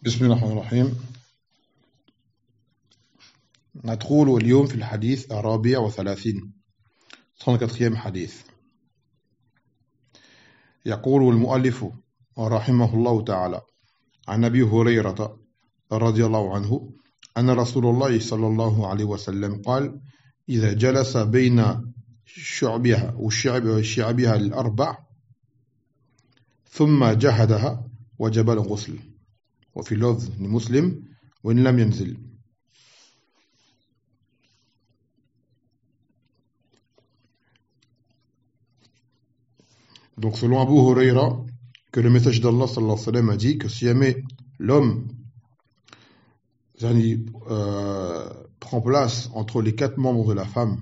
بسم الله الرحمن الرحيم. ندخل اليوم في الحديث الرابع وثلاثين 34 حديث. يقول المؤلف رحمه الله تعالى عن أبي هريرة رضي الله عنه أن رسول الله صلى الله عليه وسلم قال: إذا جلس بين شعبها وشعبها الأربع ثم جهدها وجب الغسل. وفي لفظ لمسلم: وإن لم ينزل. Donc selon Abu Huraira, que le message d'Allah sallallahu alayhi wa sallam a dit que si jamais l'homme prend place entre les quatre membres de la femme,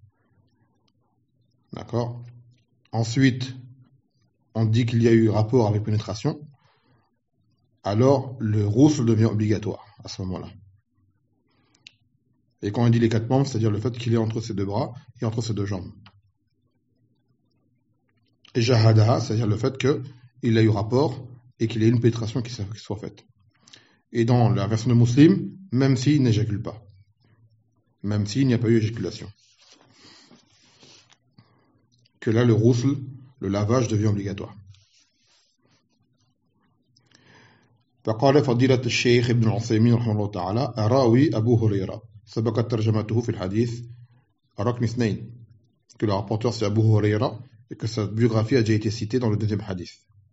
d'accord, ensuite on dit qu'il y a eu rapport avec pénétration, alors le ghusl devient obligatoire à ce moment-là. Et quand on dit les quatre membres, c'est-à-dire le fait qu'il est entre ses deux bras et entre ses deux jambes. Et jahadaha, c'est-à-dire le fait qu'il a eu rapport et qu'il y ait une pénétration qui soit faite. Et dans la version de Muslim, même s'il n'éjacule pas. Même s'il n'y a pas eu éjaculation. Que là, le ghusl, le lavage devient obligatoire. فقال فضيلة الشيخ ابن عثيمين رحمه الله تعالى: أراوي أبو هريرة سبقت ترجمته في الحديث رقم 2. Que le rapporteur c'est Abu Huraira et que sa biographie a déjà été citée dans le deuxième hadith.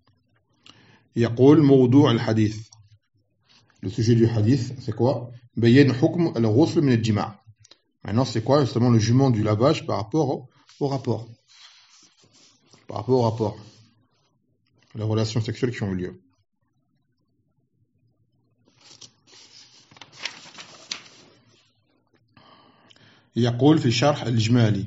يقول موضوع الحديث. Le sujet du hadith, c'est quoi? بيان حكم الغسل من الجماع. Maintenant, c'est quoi justement le jugement du lavage par rapport au rapport? Par rapport au rapport. Les relations sexuelles qui ont eu lieu. يقول في شرح الإجمالي: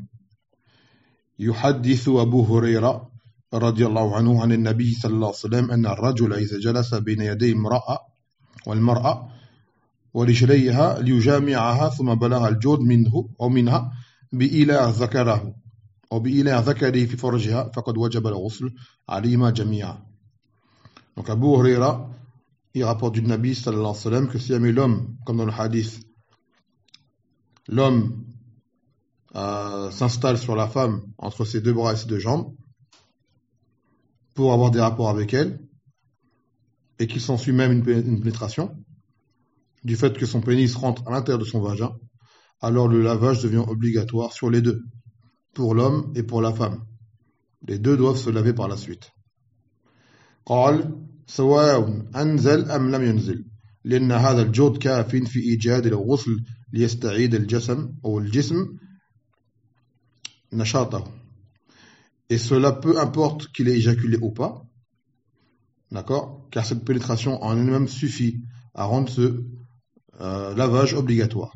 يحدث أبو هريرة رضي الله عنه عن النبي صلى الله عليه وسلم أن الرجل إذا جلس بين يدي امرأة والمرأة ورجليها ليجامعها ثم بلغ الجود منه أو منها بإيلاء ذكره أو بإيلاء ذكره في فرجها فقد وجب الغسل عليهما جميعا. Donc Abu Huraira, il rapporte du Nabi sallallahu alayhi wa sallam que si jamais l'homme, comme dans le hadith, l'homme s'installe sur la femme entre ses deux bras et ses deux jambes pour avoir des rapports avec elle et qu'il s'ensuit même une pénétration, du fait que son pénis rentre à l'intérieur de son vagin, alors le lavage devient obligatoire sur les deux, pour l'homme et pour la femme. Les deux doivent se laver par la suite. قال سواء أنزل أم لم ينزل لأن هذا الجود كاف في إيجاد الغسل ليستعيد الجسم أو الجسم نشاطه. Et cela peu importe qu'il ait éjaculé ou pas, d'accord, car cette pénétration en elle-même suffit à rendre ce lavage obligatoire.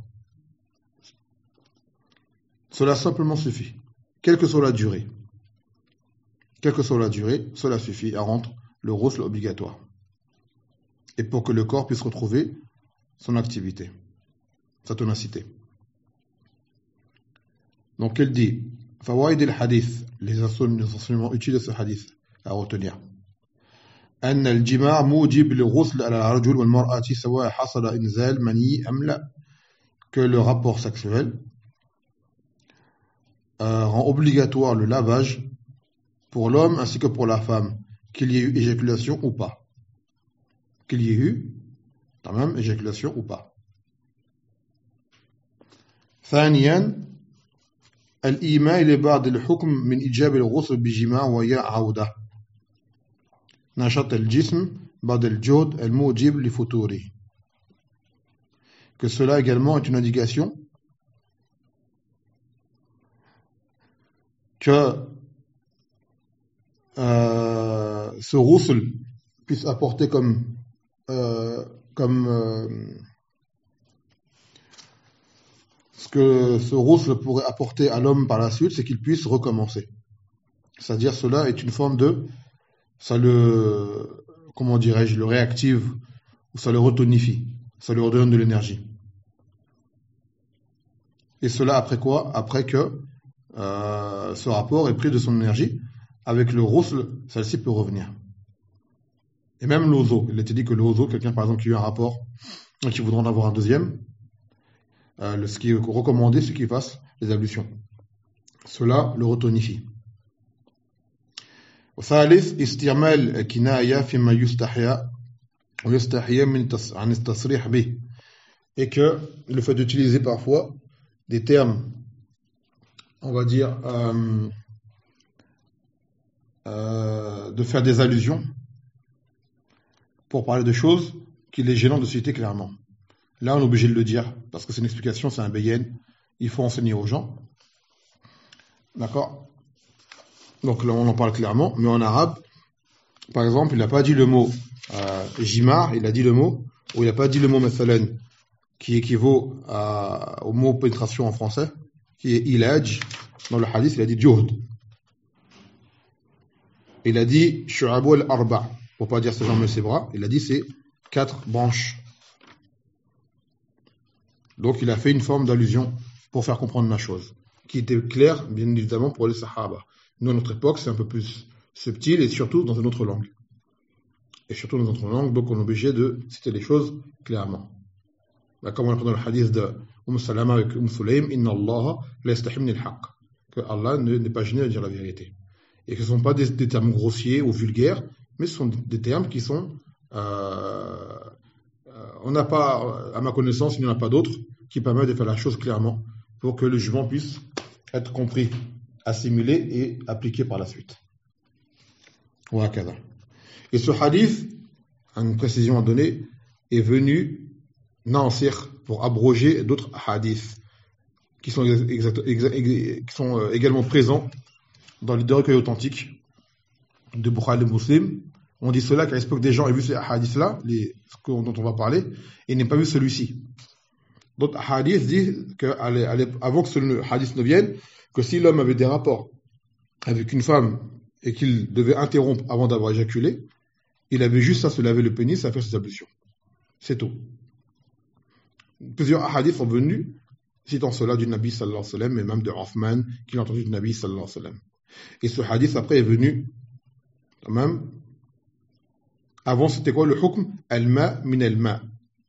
Cela simplement suffit, quelle que soit la durée. Quelle que soit la durée, cela suffit à rendre le ghusl obligatoire. Et pour que le corps puisse retrouver son activité, sa tonicité. Donc elle dit: فوائد الحديث, les enseignements utiles de ce hadith à retenir. أن الجماع موجب للغسل على الرجل والمرأة سواء حصل إنزال مني أم لا. Que le rapport sexuel rend obligatoire le lavage pour l'homme ainsi que pour la femme, qu'il y ait eu éjaculation ou pas. Qu'il y ait eu quand même éjaculation ou pas. ثانيا الإيماء لبعض الحكم من إيجاب الغسل بجماع وهي عودة نشاط الجسم بعد الجهد الموجب لفتوره. Que cela également est une indication que ce ghusl puisse apporter ce que ce ghusl pourrait apporter à l'homme par la suite, c'est qu'il puisse recommencer. C'est-à-dire cela est une forme de, ça le, comment dirais-je, le réactive, ou ça le retonifie, ça lui redonne de l'énergie. Et cela après quoi? Après que ce rapport est pris de son énergie, avec le ghusl, celle-ci peut revenir. Et même l'ozo. Il était dit que l'ozo, quelqu'un par exemple qui a eu un rapport et qui voudrait en avoir un deuxième, ce qui est recommandé, c'est qu'il fasse les ablutions. Cela le retonifie. وثالث استعمال كناية فيما يستحيا ويستحيا عن التصريح به. Et que le fait d'utiliser parfois des termes, on va dire, de faire des allusions pour parler de choses qu'il est gênant de citer clairement. Là, on est obligé de le dire, parce que c'est une explication, c'est un bayen, il faut enseigner aux gens. D'accord? Donc là, on en parle clairement, mais en arabe, par exemple, il n'a pas dit le mot jimar, il a dit le mot, ou il n'a pas dit le mot mathalan, qui équivaut au mot pénétration en français, qui est ilaj. Dans le hadith, il a dit juhd. Il a dit shu'abu al-arba', pour pas dire ses jambes et ses bras, il a dit c'est 4 branches. Donc il a fait une forme d'allusion pour faire comprendre la chose, qui était claire, bien évidemment, pour les sahaba. Nous, à notre époque, c'est un peu plus subtil, et surtout dans une autre langue. Donc on est obligé de citer les choses clairement. Comme on apprend dans le hadith de Salama avec Sulaym, Inna Allah la yastahi min al-haqq, que Allah n'est pas gêné de dire la vérité. Et que ce ne sont pas des termes grossiers ou vulgaires, mais ce sont des termes qui sont... on n'a pas, à ma connaissance, il n'y en a pas d'autres qui permettent de faire la chose clairement pour que le jugement puisse être compris, assimilé et appliqué par la suite. Et ce hadith, à une précision à donner, est venu nansir pour abroger d'autres hadiths qui sont également présents dans les deux recueils authentiques de Bukhari et Muslim. On dit cela car il se peut que des gens aient vu ces hadiths-là, dont on va parler, et n'aient pas vu celui-ci. D'autres hadiths disent qu'avant que ce hadith ne vienne, que si l'homme avait des rapports avec une femme et qu'il devait interrompre avant d'avoir éjaculé, il avait juste à se laver le pénis et à faire ses ablutions. C'est tout. Plusieurs hadiths sont venus citant cela du Nabi sallallahu alayhi wa sallam, et même de Uthman qui l'a entendu du Nabi sallallahu alayhi wa sallam. Et ce hadith après est venu quand même. Avant c'était quoi le hukm? Al-ma min al-ma.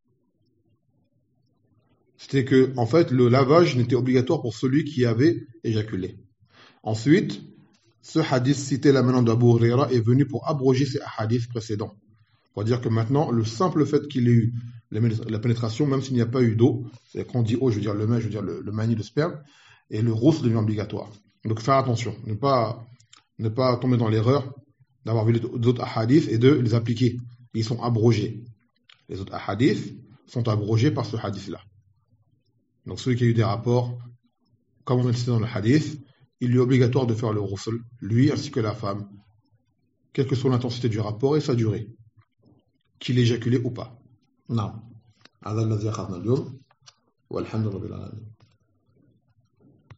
C'était que en fait le lavage n'était obligatoire pour celui qui avait éjaculé. Ensuite, ce hadith cité là maintenant d'Abu Huraira est venu pour abroger ces hadiths précédents. Pour dire que maintenant, le simple fait qu'il ait eu la pénétration, même s'il n'y a pas eu d'eau, c'est quand on dit eau, je veux dire le mât, je veux dire le mani, le sperme, et le rousse devient obligatoire. Donc faire attention, ne pas tomber dans l'erreur d'avoir vu les autres hadiths et de les appliquer. Ils sont abrogés. Les autres hadiths sont abrogés par ce hadith-là. Donc celui qui a eu des rapports, comme on a cité dans le hadith, il lui est obligatoire de faire le ghusl, lui ainsi que la femme, quelle que soit l'intensité du rapport et sa durée, qu'il éjaculé ou pas. Non. هذا الذي أخذنا اليوم والحمد لله رب العالمين.